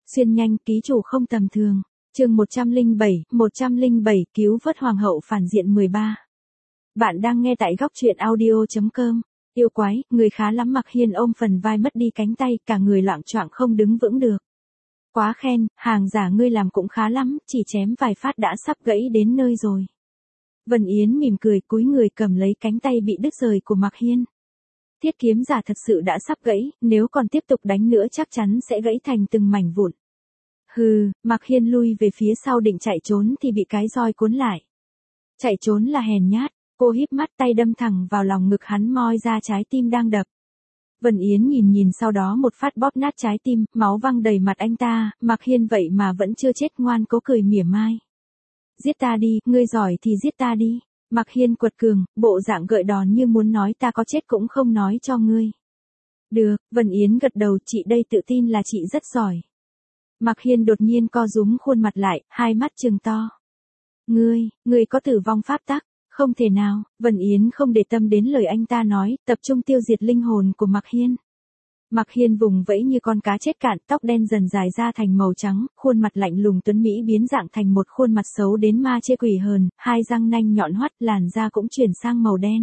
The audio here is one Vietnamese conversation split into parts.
Xuyên nhanh, ký chủ không tầm thường. Chương 107, cứu vớt hoàng hậu phản diện 13. Bạn đang nghe tại góc truyện audio.com. Yêu quái, người khá lắm. Mạc Hiên ôm phần vai mất đi cánh tay, cả người loạng choạng không đứng vững được. Quá khen, hàng giả ngươi làm cũng khá lắm, chỉ chém vài phát đã sắp gãy đến nơi rồi. Vân Yến mỉm cười cúi người cầm lấy cánh tay bị đứt rời của Mạc Hiên. Thiết kiếm giả thật sự đã sắp gãy, nếu còn tiếp tục đánh nữa chắc chắn sẽ gãy thành từng mảnh vụn. Hừ, Mạc Hiên lui về phía sau định chạy trốn thì bị cái roi cuốn lại. Chạy trốn là hèn nhát, cô híp mắt tay đâm thẳng vào lòng ngực hắn moi ra trái tim đang đập. Vân Yến nhìn sau đó một phát bóp nát trái tim, máu văng đầy mặt anh ta, Mạc Hiên vậy mà vẫn chưa chết ngoan cố cười mỉa mai. Giết ta đi, ngươi giỏi thì giết ta đi. Mạc Hiên quật cường, bộ dạng gợi đòn như muốn nói ta có chết cũng không nói cho ngươi. Được, Vân Yến gật đầu, chị đây tự tin là chị rất giỏi. Mạc Hiên đột nhiên co rúm khuôn mặt lại, hai mắt trừng to. Ngươi có tử vong pháp tắc, không thể nào. Vân Yến không để tâm đến lời anh ta nói, tập trung tiêu diệt linh hồn của Mạc Hiên. Mạc Hiên vùng vẫy như con cá chết cạn, tóc đen dần dài ra thành màu trắng, khuôn mặt lạnh lùng tuấn mỹ biến dạng thành một khuôn mặt xấu đến ma chê quỷ hờn, hai răng nanh nhọn hoắt, làn da cũng chuyển sang màu đen.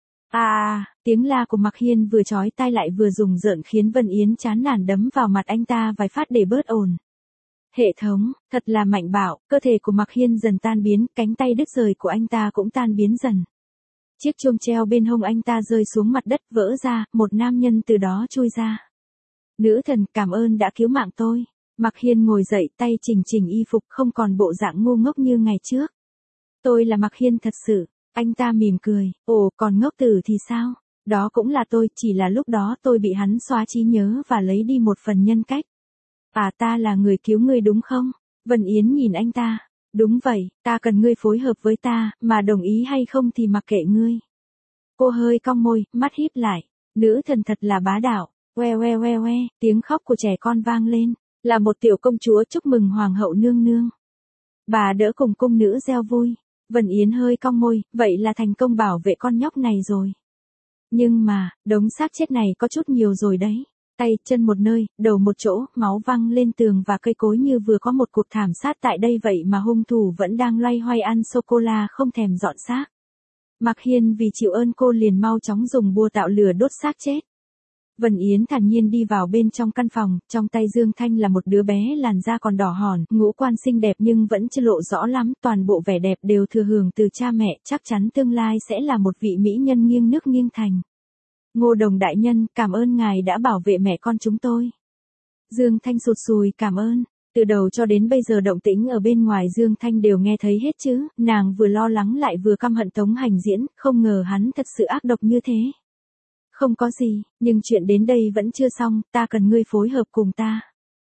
Tiếng la của Mạc Hiên vừa chói tai lại vừa rùng rợn khiến Vân Yến chán nản đấm vào mặt anh ta vài phát để bớt ồn. Hệ thống, thật là mạnh bạo, cơ thể của Mạc Hiên dần tan biến, cánh tay đứt rời của anh ta cũng tan biến dần. Chiếc chuông treo bên hông anh ta rơi xuống mặt đất vỡ ra, một nam nhân từ đó chui ra. Nữ thần, cảm ơn đã cứu mạng tôi. Mạc Hiên ngồi dậy, tay chỉnh y phục, không còn bộ dạng ngu ngốc như ngày trước. Tôi là Mạc Hiên thật sự. Anh ta mỉm cười, ồ, còn ngốc tử thì sao? Đó cũng là tôi, chỉ là lúc đó tôi bị hắn xóa trí nhớ và lấy đi một phần nhân cách. Ta là người cứu ngươi đúng không? Vân Yến nhìn anh ta. Đúng vậy, ta cần ngươi phối hợp với ta, mà đồng ý hay không thì mặc kệ ngươi. Cô hơi cong môi, mắt híp lại. Nữ thần thật là bá đạo. Oe, tiếng khóc của trẻ con vang lên. Là một tiểu công chúa chúc mừng hoàng hậu nương nương. Bà đỡ cùng cung nữ reo vui. Vân Yến hơi cong môi, vậy là thành công bảo vệ con nhóc này rồi. Nhưng mà, đống xác chết này có chút nhiều rồi đấy. Tay, chân một nơi, đầu một chỗ, máu văng lên tường và cây cối như vừa có một cuộc thảm sát tại đây vậy mà hung thủ vẫn đang loay hoay ăn sô-cô-la không thèm dọn xác. Mạc Hiên vì chịu ơn cô liền mau chóng dùng bùa tạo lửa đốt xác chết. Vân Yến thản nhiên đi vào bên trong căn phòng, trong tay Dương Thanh là một đứa bé làn da còn đỏ hòn, ngũ quan xinh đẹp nhưng vẫn chưa lộ rõ lắm, toàn bộ vẻ đẹp đều thừa hưởng từ cha mẹ, chắc chắn tương lai sẽ là một vị mỹ nhân nghiêng nước nghiêng thành. Ngô Đồng đại nhân, cảm ơn ngài đã bảo vệ mẹ con chúng tôi. Dương Thanh sụt sùi cảm ơn. Từ đầu cho đến bây giờ động tĩnh ở bên ngoài Dương Thanh đều nghe thấy hết chứ, nàng vừa lo lắng lại vừa căm hận Tống Hành Diễn, không ngờ hắn thật sự ác độc như thế. Không có gì, nhưng chuyện đến đây vẫn chưa xong, ta cần ngươi phối hợp cùng ta.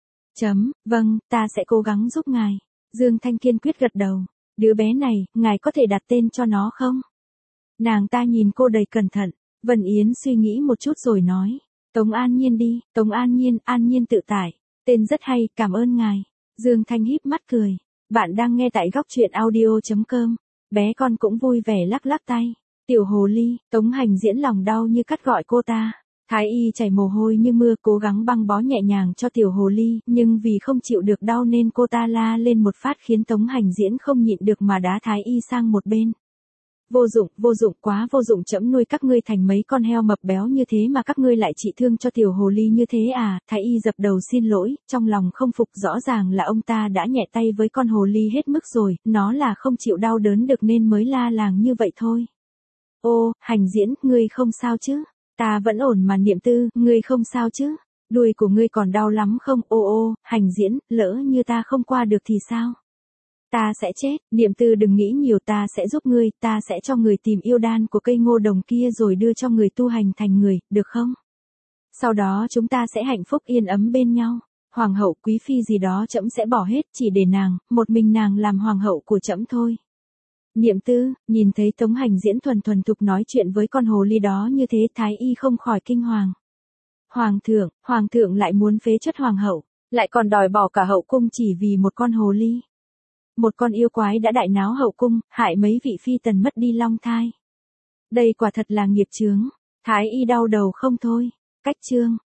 Vâng, ta sẽ cố gắng giúp ngài. Dương Thanh kiên quyết gật đầu. Đứa bé này, ngài có thể đặt tên cho nó không? Nàng ta nhìn cô đầy cẩn thận. Vân Yến suy nghĩ một chút rồi nói. Tống An Nhiên đi, Tống An Nhiên tự tại. Tên rất hay, cảm ơn ngài. Dương Thanh híp mắt cười. Bạn đang nghe tại góc truyện audio.com. Bé con cũng vui vẻ lắc lắc tay. Tiểu hồ ly, Tống Hành Diễn lòng đau như cắt gọi cô ta. Thái y chảy mồ hôi như mưa cố gắng băng bó nhẹ nhàng cho tiểu hồ ly, nhưng vì không chịu được đau nên cô ta la lên một phát khiến Tống Hành Diễn không nhịn được mà đá Thái y sang một bên. Vô dụng, quá vô dụng, trẫm nuôi các ngươi thành mấy con heo mập béo như thế mà các ngươi lại trị thương cho tiểu hồ ly như thế à? Thái y dập đầu xin lỗi, trong lòng không phục, rõ ràng là ông ta đã nhẹ tay với con hồ ly hết mức rồi, nó là không chịu đau đớn được nên mới la làng như vậy thôi. Ô, Hành Diễn, ngươi không sao chứ? Ta vẫn ổn mà. Niệm Tư, ngươi không sao chứ? Đuôi của ngươi còn đau lắm không? Ô, Hành Diễn, lỡ như ta không qua được thì sao? Ta sẽ chết. Niệm Tư đừng nghĩ nhiều, ta sẽ giúp ngươi, ta sẽ cho người tìm yêu đan của cây ngô đồng kia rồi đưa cho người tu hành thành người, được không? Sau đó chúng ta sẽ hạnh phúc yên ấm bên nhau. Hoàng hậu quý phi gì đó trẫm sẽ bỏ hết chỉ để nàng, một mình nàng làm hoàng hậu của trẫm thôi. Niệm Tư, nhìn thấy Tống Hành Diễn thuần thục nói chuyện với con hồ ly đó như thế, Thái y không khỏi kinh hoàng. Hoàng thượng lại muốn phế truất hoàng hậu, lại còn đòi bỏ cả hậu cung chỉ vì một con hồ ly. Một con yêu quái đã đại náo hậu cung, hại mấy vị phi tần mất đi long thai. Đây quả thật là nghiệp chướng. Thái y đau đầu không thôi. Cách chương.